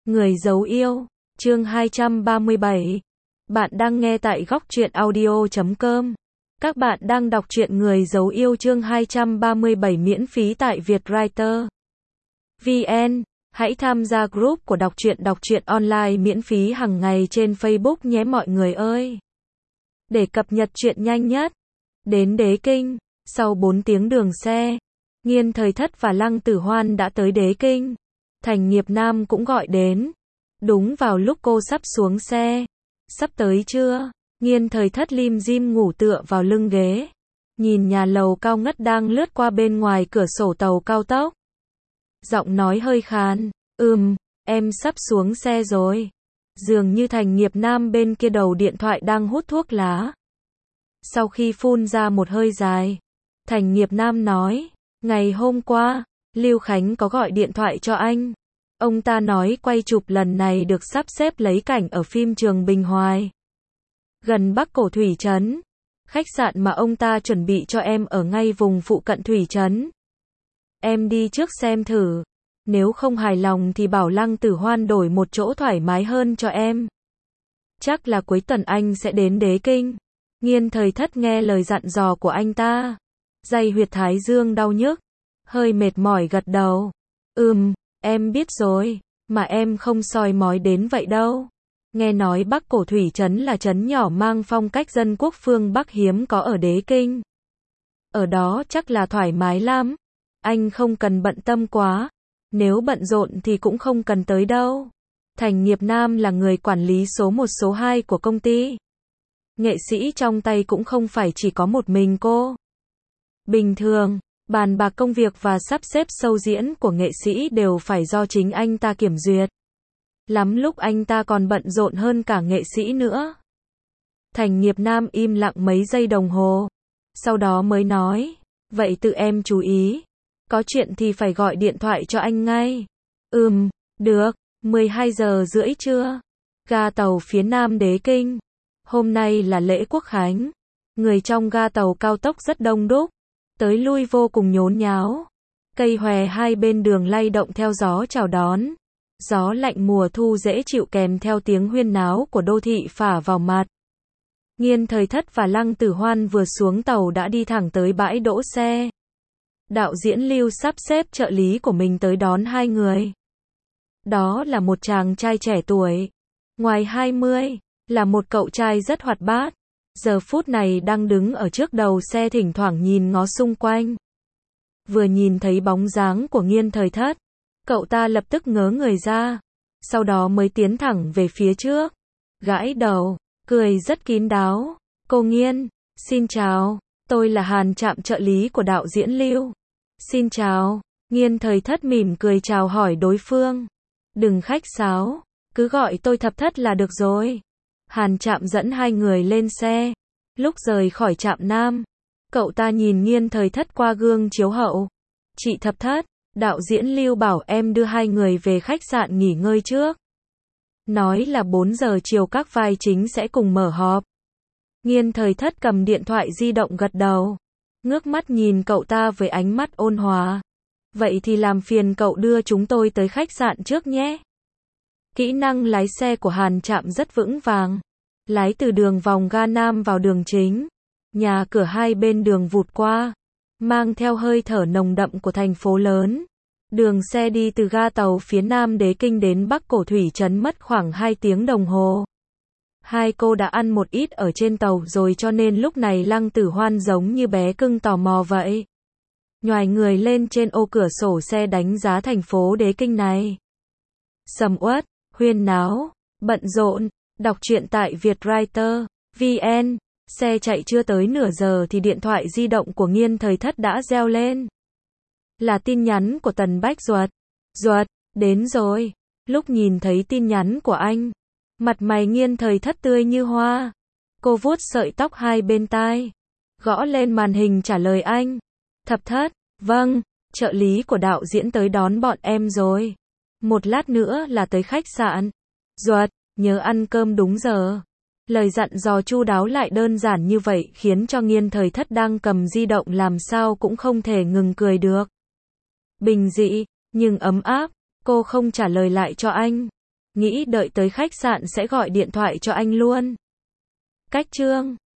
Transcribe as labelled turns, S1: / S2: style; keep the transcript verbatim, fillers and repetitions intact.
S1: Người dấu yêu, chương hai trăm ba mươi bảy. Bạn đang nghe tại góc truyện audio chấm com. Các bạn đang đọc truyện Người dấu yêu chương hai trăm ba mươi bảy miễn phí tại Vietwriter vê en. Hãy tham gia group của đọc truyện đọc truyện online miễn phí hàng ngày trên Facebook nhé mọi người ơi. Để cập nhật truyện nhanh nhất. Đến Đế Kinh, sau bốn tiếng đường xe, Nghiên Thời Thất và Lăng Tử Hoan đã tới Đế Kinh. Thành Nghiệp Nam cũng gọi đến. Đúng vào lúc cô sắp xuống xe. Sắp tới chưa? Nghiên Thời Thất lim dim ngủ tựa vào lưng ghế. Nhìn nhà lầu cao ngất đang lướt qua bên ngoài cửa sổ tàu cao tốc. Giọng nói hơi khàn. Ừm, em sắp xuống xe rồi. Dường như Thành Nghiệp Nam bên kia đầu điện thoại đang hút thuốc lá. Sau khi phun ra một hơi dài, Thành Nghiệp Nam nói, ngày hôm qua, Lưu Khánh có gọi điện thoại cho anh. Ông ta nói quay chụp lần này được sắp xếp lấy cảnh ở phim trường Bình Hoài, gần Bắc Cổ Thủy Trấn. Khách sạn mà ông ta chuẩn bị cho em ở ngay vùng phụ cận Thủy Trấn. Em đi trước xem thử. Nếu không hài lòng thì bảo Lăng Tử Hoan đổi một chỗ thoải mái hơn cho em. Chắc là cuối tuần anh sẽ đến Đế Kinh. Nghiên Thời Thất nghe lời dặn dò của anh ta. Dây huyệt thái dương đau nhức. Hơi mệt mỏi gật đầu. Ừm, em biết rồi. Mà em không soi mói đến vậy đâu. Nghe nói Bắc Cổ Thủy Trấn là trấn nhỏ mang phong cách dân quốc phương Bắc hiếm có ở Đế Kinh. Ở đó chắc là thoải mái lắm. Anh không cần bận tâm quá. Nếu bận rộn thì cũng không cần tới đâu. Thành Nghiệp Nam là người quản lý số một số hai của công ty. Nghệ sĩ trong tay cũng không phải chỉ có một mình cô. Bình thường, bàn bạc công việc và sắp xếp show diễn của nghệ sĩ đều phải do chính anh ta kiểm duyệt. Lắm lúc anh ta còn bận rộn hơn cả nghệ sĩ nữa. Thành Nghiệp Nam im lặng mấy giây đồng hồ. Sau đó mới nói, vậy tự em chú ý. Có chuyện thì phải gọi điện thoại cho anh ngay. Ừm, được, mười hai giờ rưỡi trưa. Ga tàu phía Nam Đế Kinh. Hôm nay là lễ Quốc Khánh. Người trong ga tàu cao tốc rất đông đúc. Tới lui vô cùng nhốn nháo. Cây hòe hai bên đường lay động theo gió chào đón. Gió lạnh mùa thu dễ chịu kèm theo tiếng huyên náo của đô thị phả vào mặt. Nghiên Thời Thất và Lăng Tử Hoan vừa xuống tàu đã đi thẳng tới bãi đỗ xe. Đạo diễn Lưu sắp xếp trợ lý của mình tới đón hai người. Đó là một chàng trai trẻ tuổi, ngoài hai mươi, là một cậu trai rất hoạt bát. Giờ phút này đang đứng ở trước đầu xe thỉnh thoảng nhìn ngó xung quanh. Vừa nhìn thấy bóng dáng của Nghiên Thời Thất, cậu ta lập tức ngớ người ra. Sau đó mới tiến thẳng về phía trước. Gãi đầu, cười rất kín đáo. Cô Nghiên, xin chào, tôi là Hàn Trạm trợ lý của đạo diễn Lưu. Xin chào, Nghiên Thời Thất mỉm cười chào hỏi đối phương. Đừng khách sáo, cứ gọi tôi Thập Thất là được rồi. Hàn Trạm dẫn hai người lên xe. Lúc rời khỏi trạm Nam, cậu ta nhìn Nghiên Thời Thất qua gương chiếu hậu. Chị Thập Thất, đạo diễn Lưu bảo em đưa hai người về khách sạn nghỉ ngơi trước. Nói là bốn giờ chiều các vai chính sẽ cùng mở họp. Nghiên Thời Thất cầm điện thoại di động gật đầu. Ngước mắt nhìn cậu ta với ánh mắt ôn hòa. Vậy thì làm phiền cậu đưa chúng tôi tới khách sạn trước nhé. Kỹ năng lái xe của Hàn Trạm rất vững vàng. Lái từ đường vòng ga Nam vào đường chính. Nhà cửa hai bên đường vụt qua. Mang theo hơi thở nồng đậm của thành phố lớn. Đường xe đi từ ga tàu phía Nam Đế Kinh đến Bắc Cổ Thủy Trấn mất khoảng hai tiếng đồng hồ. Hai cô đã ăn một ít ở trên tàu rồi cho nên lúc này Lăng Tử Hoan giống như bé cưng tò mò vậy. Nhoài người lên trên ô cửa sổ xe đánh giá thành phố Đế Kinh này. Sầm uất, huyên náo, bận rộn, đọc truyện tại Vietwriter vê en. Xe chạy chưa tới nửa giờ thì điện thoại di động của Nghiên Thời Thất đã reo lên. Là tin nhắn của Tần Bách Duật. Duật, đến rồi. Lúc nhìn thấy tin nhắn của anh, mặt mày Nghiên Thời Thất tươi như hoa. Cô vuốt sợi tóc hai bên tai, gõ lên màn hình trả lời anh. Thập Thất, vâng, trợ lý của đạo diễn tới đón bọn em rồi. Một lát nữa là tới khách sạn. Duật, nhớ ăn cơm đúng giờ. Lời dặn dò chu đáo lại đơn giản như vậy khiến cho Nghiên Thời Thất đang cầm di động làm sao cũng không thể ngừng cười được. Bình dị, nhưng ấm áp, cô không trả lời lại cho anh. nghĩ đợi tới khách sạn sẽ gọi điện thoại cho anh luôn. Cách chương